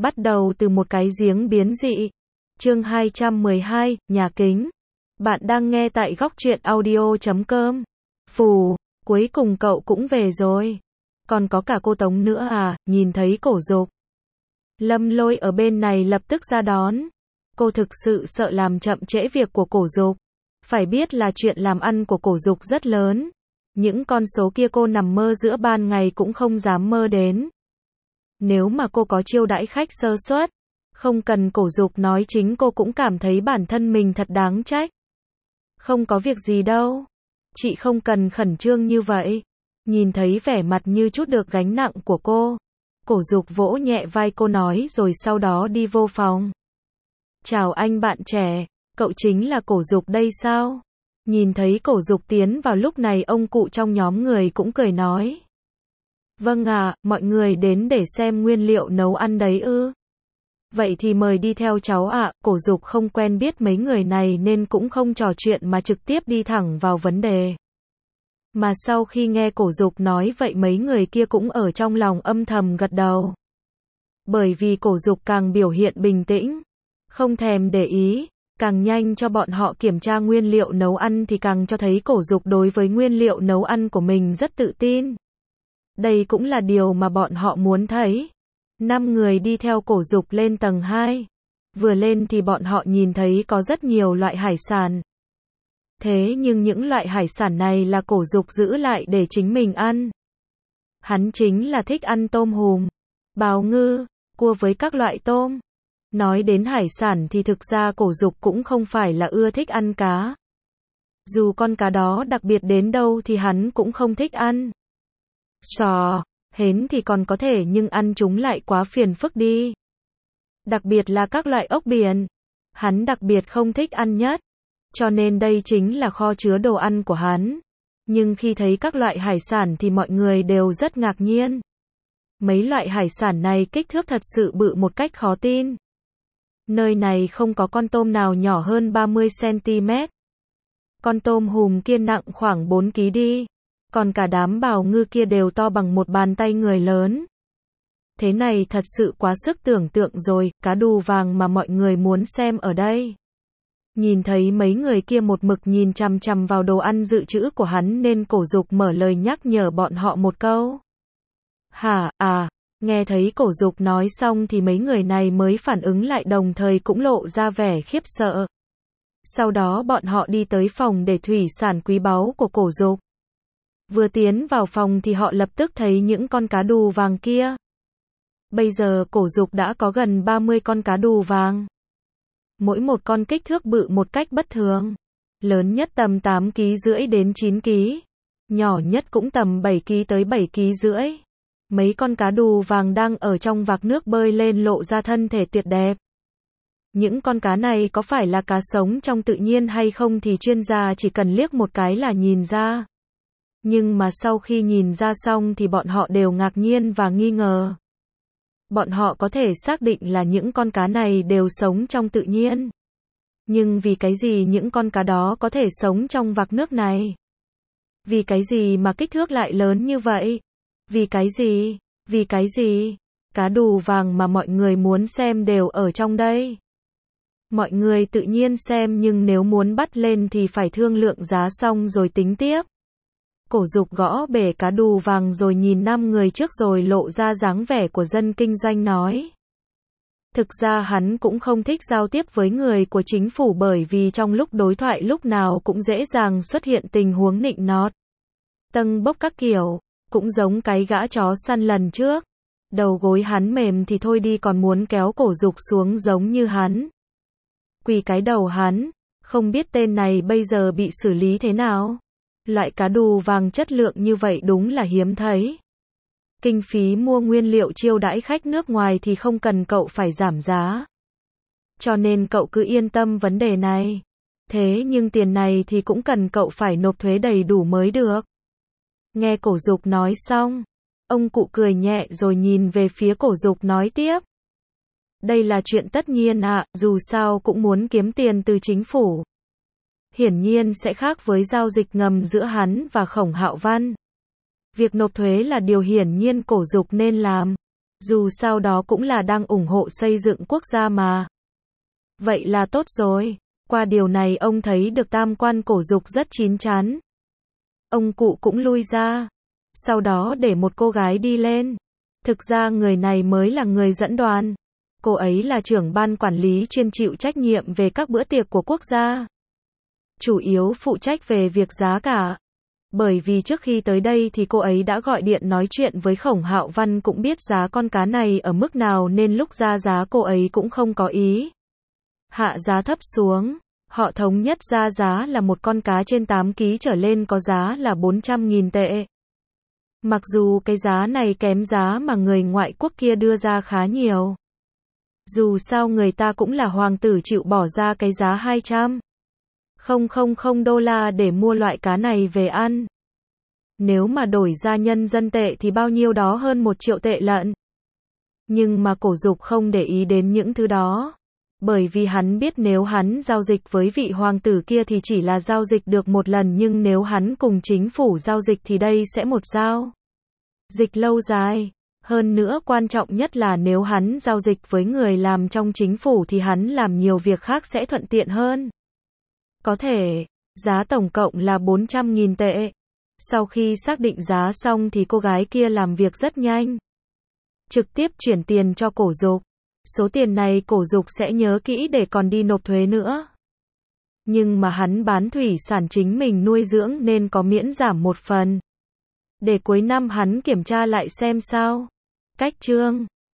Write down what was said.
Bắt đầu từ một cái giếng biến dị. Chương 212, nhà kính. Bạn đang nghe tại góc truyện audio.com. Phù, cuối cùng cậu cũng về rồi. Còn có cả cô Tống nữa à, nhìn thấy Cổ Dục. Lâm Lôi ở bên này lập tức ra đón. Cô thực sự sợ làm chậm trễ việc của Cổ Dục. Phải biết là chuyện làm ăn của Cổ Dục rất lớn. Những con số kia cô nằm mơ giữa ban ngày cũng không dám mơ đến. Nếu mà cô có chiêu đãi khách sơ suất, không cần Cổ Dục nói chính cô cũng cảm thấy bản thân mình thật đáng trách. Không có việc gì đâu. Chị không cần khẩn trương như vậy. Nhìn thấy vẻ mặt như chút được gánh nặng của cô, Cổ Dục vỗ nhẹ vai cô nói rồi sau đó đi vô phòng. Chào anh bạn trẻ, cậu chính là Cổ Dục đây sao? Nhìn thấy Cổ Dục tiến vào lúc này ông cụ trong nhóm người cũng cười nói. Vâng ạ, mọi người đến để xem nguyên liệu nấu ăn đấy ư? Vậy thì mời đi theo cháu ạ. Cổ Dục không quen biết mấy người này nên cũng không trò chuyện mà trực tiếp đi thẳng vào vấn đề. Mà sau khi nghe Cổ Dục nói vậy mấy người kia cũng ở trong lòng âm thầm gật đầu. Bởi vì Cổ Dục càng biểu hiện bình tĩnh, không thèm để ý, càng nhanh cho bọn họ kiểm tra nguyên liệu nấu ăn thì càng cho thấy Cổ Dục đối với nguyên liệu nấu ăn của mình rất tự tin. Đây cũng là điều mà bọn họ muốn thấy. 5 người đi theo Cổ Dục lên tầng 2. Vừa lên thì bọn họ nhìn thấy có rất nhiều loại hải sản. Thế nhưng những loại hải sản này là Cổ Dục giữ lại để chính mình ăn. Hắn chính là thích ăn tôm hùm, bào ngư, cua với các loại tôm. Nói đến hải sản thì thực ra Cổ Dục cũng không phải là ưa thích ăn cá. Dù con cá đó đặc biệt đến đâu thì hắn cũng không thích ăn. Sò, hến thì còn có thể nhưng ăn chúng lại quá phiền phức đi. Đặc biệt là các loại ốc biển. Hắn đặc biệt không thích ăn nhất. Cho nên đây chính là kho chứa đồ ăn của hắn. Nhưng khi thấy các loại hải sản thì mọi người đều rất ngạc nhiên. Mấy loại hải sản này kích thước thật sự bự một cách khó tin. Nơi này không có con tôm nào nhỏ hơn 30cm. Con tôm hùm kia nặng khoảng 4 kg đi. Còn cả đám bào ngư kia đều to bằng một bàn tay người lớn. Thế này thật sự quá sức tưởng tượng rồi, cá đù vàng mà mọi người muốn xem ở đây. Nhìn thấy mấy người kia một mực nhìn chằm chằm vào đồ ăn dự trữ của hắn nên Cổ Dục mở lời nhắc nhở bọn họ một câu. Hả, à, nghe thấy Cổ Dục nói xong thì mấy người này mới phản ứng lại đồng thời cũng lộ ra vẻ khiếp sợ. Sau đó bọn họ đi tới phòng để thủy sản quý báu của Cổ Dục. Vừa tiến vào phòng thì họ lập tức thấy những con cá đù vàng kia. Bây giờ Cổ Dục đã có gần 30 con cá đù vàng. Mỗi một con kích thước bự một cách bất thường. Lớn nhất tầm 8,5 kg đến 9 kg. Nhỏ nhất cũng tầm 7 kg tới 7,5 kg. Mấy con cá đù vàng đang ở trong vạc nước bơi lên lộ ra thân thể tuyệt đẹp. Những con cá này có phải là cá sống trong tự nhiên hay không thì chuyên gia chỉ cần liếc một cái là nhìn ra. Nhưng mà sau khi nhìn ra xong thì bọn họ đều ngạc nhiên và nghi ngờ. Bọn họ có thể xác định là những con cá này đều sống trong tự nhiên. Nhưng vì cái gì những con cá đó có thể sống trong vạc nước này? Vì cái gì mà kích thước lại lớn như vậy? Vì cái gì? Vì cái gì? Cá đù vàng mà mọi người muốn xem đều ở trong đây. Mọi người tự nhiên xem nhưng nếu muốn bắt lên thì phải thương lượng giá xong rồi tính tiếp. Cổ Dục gõ bể cá đù vàng rồi nhìn 5 người trước rồi lộ ra dáng vẻ của dân kinh doanh nói. Thực ra hắn cũng không thích giao tiếp với người của chính phủ bởi vì trong lúc đối thoại lúc nào cũng dễ dàng xuất hiện tình huống nịnh nọt, tâng bốc các kiểu, cũng giống cái gã chó săn lần trước. Đầu gối hắn mềm thì thôi đi còn muốn kéo Cổ Dục xuống giống như hắn. Quỳ cái đầu hắn, không biết tên này bây giờ bị xử lý thế nào. Loại cá đù vàng chất lượng như vậy đúng là hiếm thấy. Kinh phí mua nguyên liệu chiêu đãi khách nước ngoài thì không cần cậu phải giảm giá. Cho nên cậu cứ yên tâm vấn đề này. Thế nhưng tiền này thì cũng cần cậu phải nộp thuế đầy đủ mới được. Nghe Cổ Dục nói xong, ông cụ cười nhẹ rồi nhìn về phía Cổ Dục nói tiếp. Đây là chuyện tất nhiên ạ, dù sao cũng muốn kiếm tiền từ chính phủ. Hiển nhiên sẽ khác với giao dịch ngầm giữa hắn và Khổng Hạo Văn. Việc nộp thuế là điều hiển nhiên Cổ Dục nên làm. Dù sao đó cũng là đang ủng hộ xây dựng quốc gia mà. Vậy là tốt rồi. Qua điều này ông thấy được tam quan Cổ Dục rất chín chắn. Ông cụ cũng lui ra. Sau đó để một cô gái đi lên. Thực ra người này mới là người dẫn đoàn. Cô ấy là trưởng ban quản lý chuyên chịu trách nhiệm về các bữa tiệc của quốc gia. Chủ yếu phụ trách về việc giá cả. Bởi vì trước khi tới đây thì cô ấy đã gọi điện nói chuyện với Khổng Hạo Văn cũng biết giá con cá này ở mức nào nên lúc ra giá cô ấy cũng không có ý hạ giá thấp xuống. Họ thống nhất ra giá là một con cá trên 8 kg trở lên có giá là 400.000 tệ. Mặc dù cái giá này kém giá mà người ngoại quốc kia đưa ra khá nhiều. Dù sao người ta cũng là hoàng tử chịu bỏ ra cái giá 200.000 đô la để mua loại cá này về ăn. Nếu mà đổi ra nhân dân tệ thì bao nhiêu đó hơn 1 triệu tệ lận. Nhưng mà Cổ Dục không để ý đến những thứ đó. Bởi vì hắn biết nếu hắn giao dịch với vị hoàng tử kia thì chỉ là giao dịch được một lần, nhưng nếu hắn cùng chính phủ giao dịch thì đây sẽ một giao dịch lâu dài. Hơn nữa quan trọng nhất là nếu hắn giao dịch với người làm trong chính phủ thì hắn làm nhiều việc khác sẽ thuận tiện hơn. Có thể, giá tổng cộng là 400.000 tệ. Sau khi xác định giá xong thì cô gái kia làm việc rất nhanh. Trực tiếp chuyển tiền cho Cổ Dục. Số tiền này Cổ Dục sẽ nhớ kỹ để còn đi nộp thuế nữa. Nhưng mà hắn bán thủy sản chính mình nuôi dưỡng nên có miễn giảm một phần. Để cuối năm hắn kiểm tra lại xem sao. Cách chương